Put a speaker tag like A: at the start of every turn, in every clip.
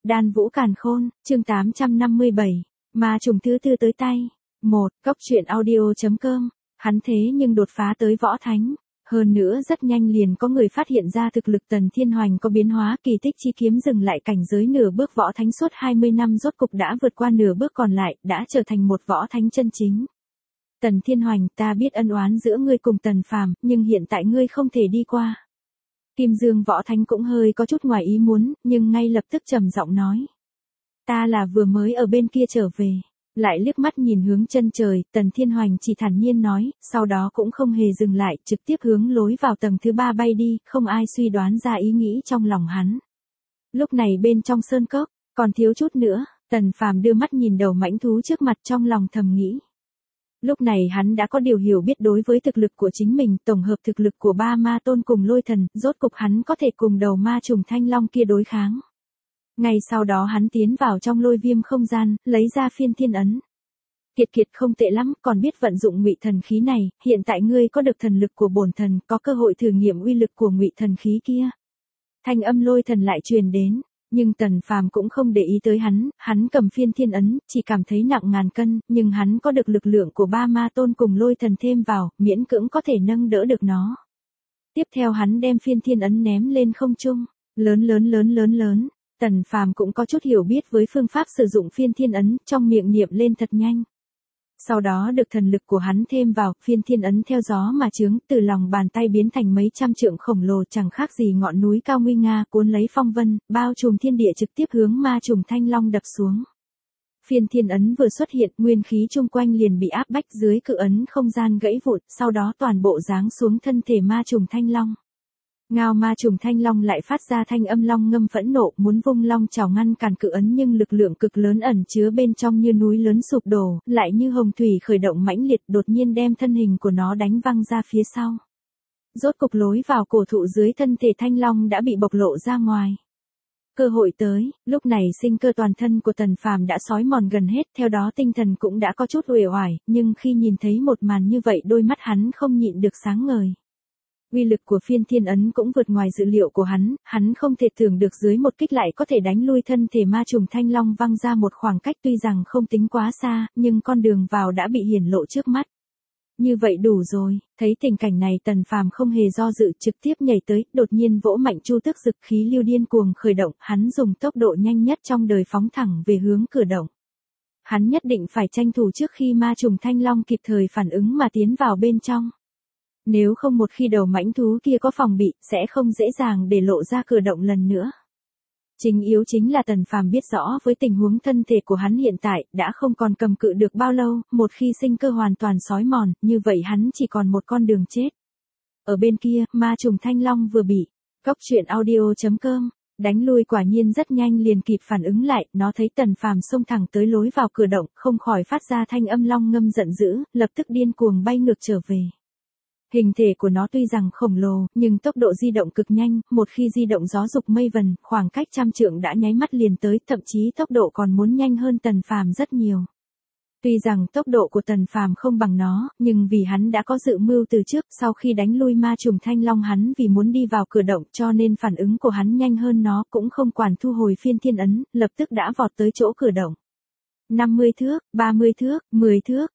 A: Đan Vũ Càn Khôn, chương 857, ma trùng thứ tư tới tay. 1. Cốc truyện audio.com. Hắn thế nhưng đột phá tới võ thánh. Hơn nữa rất nhanh liền có người phát hiện ra thực lực Tần Thiên Hoành có biến hóa, kỳ tích chi kiếm dừng lại cảnh giới nửa bước võ thánh suốt 20 năm rốt cục đã vượt qua nửa bước còn lại, đã trở thành một võ thánh chân chính. Tần Thiên Hoành, ta biết ân oán giữa ngươi cùng Tần Phàm, nhưng hiện tại ngươi không thể đi qua. Kim Dương Võ Thánh cũng hơi có chút ngoài ý muốn, nhưng ngay lập tức trầm giọng nói. Ta là vừa mới ở bên kia trở về. Lại liếc mắt nhìn hướng chân trời, Tần Thiên Hoành chỉ thản nhiên nói, sau đó cũng không hề dừng lại, trực tiếp hướng lối vào tầng thứ 3 bay đi, không ai suy đoán ra ý nghĩ trong lòng hắn. Lúc này bên trong sơn cốc, còn thiếu chút nữa, Tần Phàm đưa mắt nhìn đầu mãnh thú trước mặt trong lòng thầm nghĩ. Lúc này hắn đã có điều hiểu biết đối với thực lực của chính mình, tổng hợp thực lực của ba ma tôn cùng lôi thần, rốt cục hắn có thể cùng đầu ma trùng thanh long kia đối kháng. Ngay sau đó hắn tiến vào trong lôi viêm không gian, lấy ra phiên thiên ấn. Kiệt không tệ lắm, còn biết vận dụng ngụy thần khí này, hiện tại ngươi có được thần lực của bổn thần, có cơ hội thử nghiệm uy lực của ngụy thần khí kia. Thanh âm lôi thần lại truyền đến. Nhưng Tần Phàm cũng không để ý tới hắn cầm phiên thiên ấn, chỉ cảm thấy nặng ngàn cân, nhưng hắn có được lực lượng của ba ma tôn cùng lôi thần thêm vào, miễn cưỡng có thể nâng đỡ được nó. Tiếp theo hắn đem phiên thiên ấn ném lên không trung, lớn. Tần Phàm cũng có chút hiểu biết với phương pháp sử dụng phiên thiên ấn, trong miệng niệm lên thật nhanh. Sau đó được thần lực của hắn thêm vào, phiên thiên ấn theo gió mà chướng, từ lòng bàn tay biến thành mấy trăm trượng khổng lồ chẳng khác gì ngọn núi cao nguy nga, cuốn lấy phong vân, bao trùm thiên địa trực tiếp hướng ma trùng thanh long đập xuống. Phiên thiên ấn vừa xuất hiện, nguyên khí chung quanh liền bị áp bách dưới cự ấn không gian gãy vụn, sau đó toàn bộ giáng xuống thân thể ma trùng thanh long. Ngao ma trùng thanh long lại phát ra thanh âm long ngâm phẫn nộ, muốn vung long chảo ngăn cản cự ấn, nhưng lực lượng cực lớn ẩn chứa bên trong như núi lớn sụp đổ, lại như hồng thủy khởi động mãnh liệt, đột nhiên đem thân hình của nó đánh văng ra phía sau. Rốt cục lối vào cổ thụ dưới thân thể thanh long đã bị bộc lộ ra ngoài. Cơ hội tới, lúc này sinh cơ toàn thân của Tần Phàm đã xói mòn gần hết, theo đó tinh thần cũng đã có chút uể oải, nhưng khi nhìn thấy một màn như vậy đôi mắt hắn không nhịn được sáng ngời. Uy lực của phiên thiên ấn cũng vượt ngoài dự liệu của hắn không thể tưởng được dưới một kích lại có thể đánh lui thân thể ma trùng thanh long văng ra một khoảng cách, tuy rằng không tính quá xa, nhưng con đường vào đã bị hiển lộ trước mắt. Như vậy đủ rồi, thấy tình cảnh này Tần Phàm không hề do dự, trực tiếp nhảy tới, đột nhiên vỗ mạnh chu tước dực khí lưu điên cuồng khởi động, hắn dùng tốc độ nhanh nhất trong đời phóng thẳng về hướng cửa động. Hắn nhất định phải tranh thủ trước khi ma trùng thanh long kịp thời phản ứng mà tiến vào bên trong. Nếu không một khi đầu mãnh thú kia có phòng bị, sẽ không dễ dàng để lộ ra cửa động lần nữa. Chính yếu chính là Tần Phàm biết rõ với tình huống thân thể của hắn hiện tại, đã không còn cầm cự được bao lâu, một khi sinh cơ hoàn toàn xói mòn, như vậy hắn chỉ còn một con đường chết. Ở bên kia, ma trùng thanh long vừa bị cốc truyện audio.com đánh lui quả nhiên rất nhanh liền kịp phản ứng lại, nó thấy Tần Phàm xông thẳng tới lối vào cửa động, không khỏi phát ra thanh âm long ngâm giận dữ, lập tức điên cuồng bay ngược trở về. Hình thể của nó tuy rằng khổng lồ, nhưng tốc độ di động cực nhanh, một khi di động gió dục mây vần, khoảng cách trăm trượng đã nháy mắt liền tới, thậm chí tốc độ còn muốn nhanh hơn Tần Phàm rất nhiều. Tuy rằng tốc độ của Tần Phàm không bằng nó, nhưng vì hắn đã có dự mưu từ trước, sau khi đánh lui ma trùng thanh long hắn vì muốn đi vào cửa động cho nên phản ứng của hắn nhanh hơn nó, cũng không quản thu hồi phiên thiên ấn, lập tức đã vọt tới chỗ cửa động. 50 thước, 30 thước, 10 thước,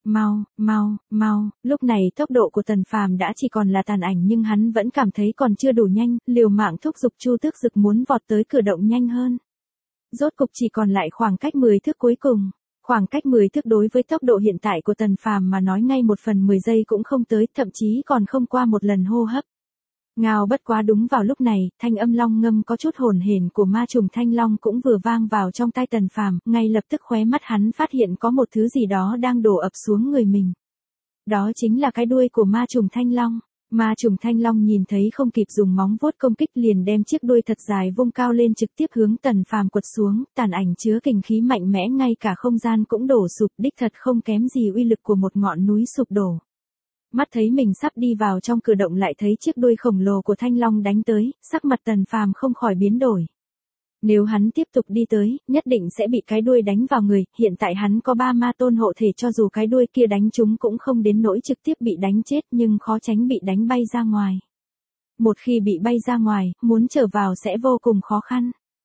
A: mau, lúc này tốc độ của Tần Phàm đã chỉ còn là tàn ảnh, nhưng hắn vẫn cảm thấy còn chưa đủ nhanh, liều mạng thúc giục chu tước dực muốn vọt tới cửa động nhanh hơn. Rốt cục chỉ còn lại khoảng cách 10 thước cuối cùng. Khoảng cách 10 thước đối với tốc độ hiện tại của Tần Phàm mà nói ngay 1/10 giây cũng không tới, thậm chí còn không qua một lần hô hấp. Ngao bất quá đúng vào lúc này, thanh âm long ngâm có chút hồn hển của ma trùng thanh long cũng vừa vang vào trong tai Tần Phàm, ngay lập tức khóe mắt hắn phát hiện có một thứ gì đó đang đổ ập xuống người mình. Đó chính là cái đuôi của ma trùng thanh long. Ma trùng thanh long nhìn thấy không kịp dùng móng vuốt công kích liền đem chiếc đuôi thật dài vung cao lên trực tiếp hướng Tần Phàm quật xuống, tàn ảnh chứa kình khí mạnh mẽ ngay cả không gian cũng đổ sụp, đích thật không kém gì uy lực của một ngọn núi sụp đổ. Mắt thấy mình sắp đi vào trong cửa động lại thấy chiếc đuôi khổng lồ của thanh long đánh tới, sắc mặt Tần Phàm không khỏi biến đổi. Nếu hắn tiếp tục đi tới, nhất định sẽ bị cái đuôi đánh vào người, hiện tại hắn có 3 ma tôn hộ thể, cho dù cái đuôi kia đánh chúng cũng không đến nỗi trực tiếp bị đánh chết, nhưng khó tránh bị đánh bay ra ngoài. Một khi bị bay ra ngoài, muốn trở vào sẽ vô cùng khó khăn.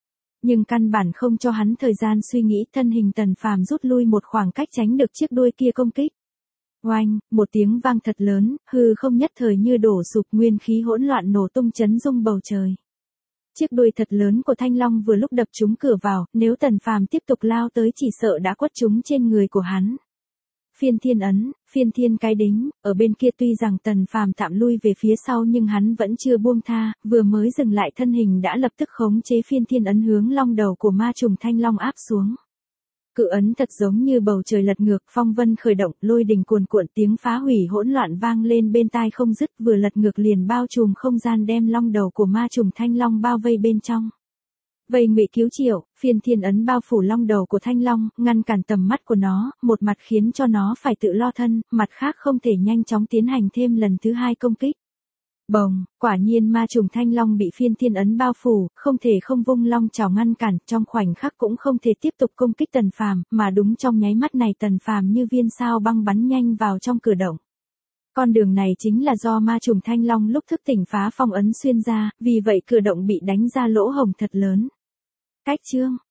A: Nhưng căn bản không cho hắn thời gian suy nghĩ, thân hình Tần Phàm rút lui một khoảng cách tránh được chiếc đuôi kia công kích. Oanh, một tiếng vang thật lớn, hư không nhất thời như đổ sụp, nguyên khí hỗn loạn nổ tung chấn rung bầu trời. Chiếc đuôi thật lớn của Thanh Long vừa lúc đập trúng cửa vào, nếu Tần Phàm tiếp tục lao tới chỉ sợ đã quất trúng trên người của hắn. Phiên thiên ấn, phiên thiên cái đính, ở bên kia tuy rằng Tần Phàm tạm lui về phía sau nhưng hắn vẫn chưa buông tha, vừa mới dừng lại thân hình đã lập tức khống chế phiên thiên ấn hướng long đầu của ma trùng Thanh Long áp xuống. Cự ấn thật giống như bầu trời lật ngược, phong vân khởi động, lôi đình cuồn cuộn, tiếng phá hủy hỗn loạn vang lên bên tai không dứt, vừa lật ngược liền bao trùm không gian đem long đầu của ma trùng Thanh Long bao vây bên trong. Vây ngụy cứu triệu, phiên thiên ấn bao phủ long đầu của Thanh Long, ngăn cản tầm mắt của nó, một mặt khiến cho nó phải tự lo thân, mặt khác không thể nhanh chóng tiến hành thêm lần thứ hai công kích. Bồng, quả nhiên ma trùng Thanh Long bị phiên thiên ấn bao phủ, không thể không vung long chảo ngăn cản, trong khoảnh khắc cũng không thể tiếp tục công kích Tần Phàm, mà đúng trong nháy mắt này Tần Phàm như viên sao băng bắn nhanh vào trong cửa động. Con đường này chính là do ma trùng Thanh Long lúc thức tỉnh phá phong ấn xuyên ra, vì vậy cửa động bị đánh ra lỗ hổng thật lớn. Cách chương